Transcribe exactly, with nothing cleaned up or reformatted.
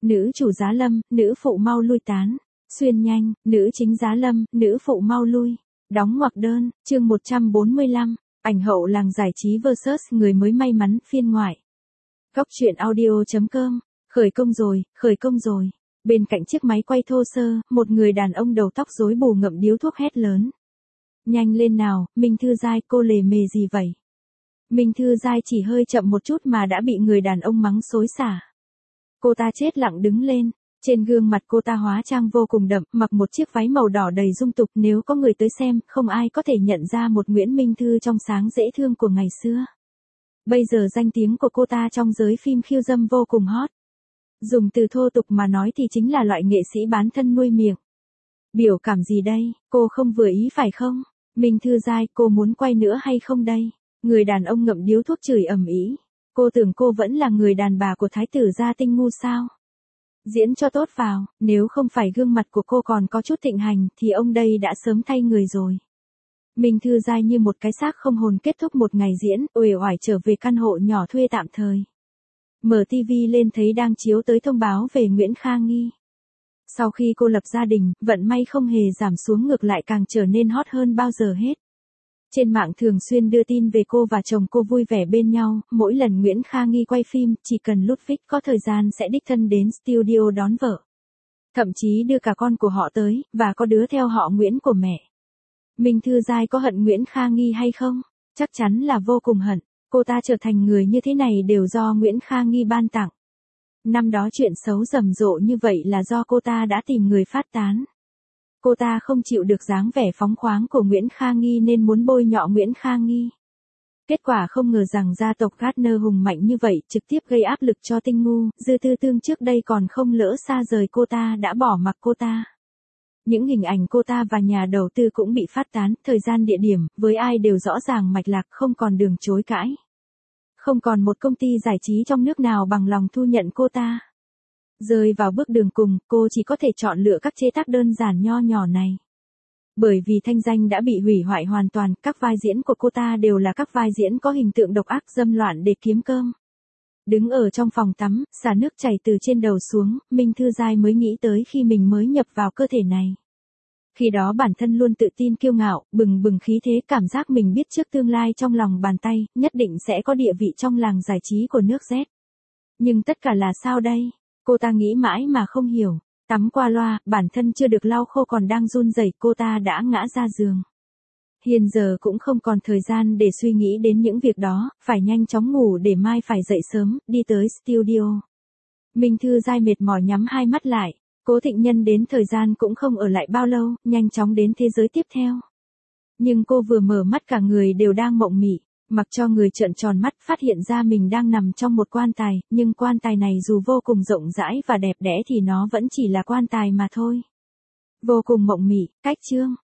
nữ chủ giá lâm, nữ phụ mau lui tán. Xuyên nhanh, nữ chính giá lâm, nữ phụ mau lui. Đóng ngoặc đơn, chương một trăm bốn mươi lăm, ảnh hậu làng giải trí versus người mới may mắn phiên ngoại. Góc truyện audio chấm com, khởi công rồi, khởi công rồi. Bên cạnh chiếc máy quay thô sơ, một người đàn ông đầu tóc rối bù ngậm điếu thuốc hét lớn. Nhanh lên nào, Minh Thư Giai, cô lề mề gì vậy? Minh Thư Giai chỉ hơi chậm một chút mà đã bị người đàn ông mắng xối xả. Cô ta chết lặng đứng lên, trên gương mặt cô ta hóa trang vô cùng đậm, mặc một chiếc váy màu đỏ đầy dung tục, nếu có người tới xem, không ai có thể nhận ra một Nguyễn Minh Thư trong sáng dễ thương của ngày xưa. Bây giờ danh tiếng của cô ta trong giới phim khiêu dâm vô cùng hot. Dùng từ thô tục mà nói thì chính là loại nghệ sĩ bán thân nuôi miệng. Biểu cảm gì đây, cô không vừa ý phải không? Minh Thư Giai, cô muốn quay nữa hay không đây? Người đàn ông ngậm điếu thuốc chửi ầm ĩ. Cô tưởng cô vẫn là người đàn bà của thái tử gia Tinh Ngu sao? Diễn cho tốt vào, nếu không phải gương mặt của cô còn có chút thịnh hành thì ông đây đã sớm thay người rồi. Minh Thư Giai như một cái xác không hồn kết thúc một ngày diễn, uể oải trở về căn hộ nhỏ thuê tạm thời. Mở ti vi lên thấy đang chiếu tới thông báo về Nguyễn Kha Nghi. Sau khi cô lập gia đình, vận may không hề giảm xuống, ngược lại càng trở nên hot hơn bao giờ hết. Trên mạng thường xuyên đưa tin về cô và chồng cô vui vẻ bên nhau, mỗi lần Nguyễn Kha Nghi quay phim, chỉ cần Ludwig có thời gian sẽ đích thân đến studio đón vợ. Thậm chí đưa cả con của họ tới, và có đứa theo họ Nguyễn của mẹ. Minh Thư Giai có hận Nguyễn Kha Nghi hay không? Chắc chắn là vô cùng hận, cô ta trở thành người như thế này đều do Nguyễn Kha Nghi ban tặng. Năm đó chuyện xấu rầm rộ như vậy là do cô ta đã tìm người phát tán. Cô ta không chịu được dáng vẻ phóng khoáng của Nguyễn Kha Nghi nên muốn bôi nhọ Nguyễn Kha Nghi. Kết quả không ngờ rằng gia tộc Gardner hùng mạnh như vậy, trực tiếp gây áp lực cho Tinh Ngu. Dư Tư Tương trước đây còn không lỡ xa rời cô ta đã bỏ mặc cô ta. Những hình ảnh cô ta và nhà đầu tư cũng bị phát tán, thời gian địa điểm, với ai đều rõ ràng mạch lạc, không còn đường chối cãi. Không còn một công ty giải trí trong nước nào bằng lòng thu nhận cô ta. Rơi vào bước đường cùng, cô chỉ có thể chọn lựa các chế tác đơn giản nho nhỏ này. Bởi vì thanh danh đã bị hủy hoại hoàn toàn, các vai diễn của cô ta đều là các vai diễn có hình tượng độc ác dâm loạn để kiếm cơm. Đứng ở trong phòng tắm, xả nước chảy từ trên đầu xuống, Minh Thư Giai mới nghĩ tới khi mình mới nhập vào cơ thể này. Khi đó bản thân luôn tự tin kiêu ngạo, bừng bừng khí thế, cảm giác mình biết trước tương lai trong lòng bàn tay, nhất định sẽ có địa vị trong làng giải trí của nước Z. Nhưng tất cả là sao đây? Cô ta nghĩ mãi mà không hiểu. Tắm qua loa, bản thân chưa được lau khô còn đang run rẩy, cô ta đã ngã ra giường. Hiện giờ cũng không còn thời gian để suy nghĩ đến những việc đó, phải nhanh chóng ngủ để mai phải dậy sớm, đi tới studio. Minh Thư Giai mệt mỏi nhắm hai mắt lại. Cố Thịnh Nhân đến thời gian cũng không ở lại bao lâu, nhanh chóng đến thế giới tiếp theo. Nhưng cô vừa mở mắt cả người đều đang mộng mị, mặc cho người trợn tròn mắt, phát hiện ra mình đang nằm trong một quan tài, nhưng quan tài này dù vô cùng rộng rãi và đẹp đẽ thì nó vẫn chỉ là quan tài mà thôi. Vô cùng mộng mị, cách chương.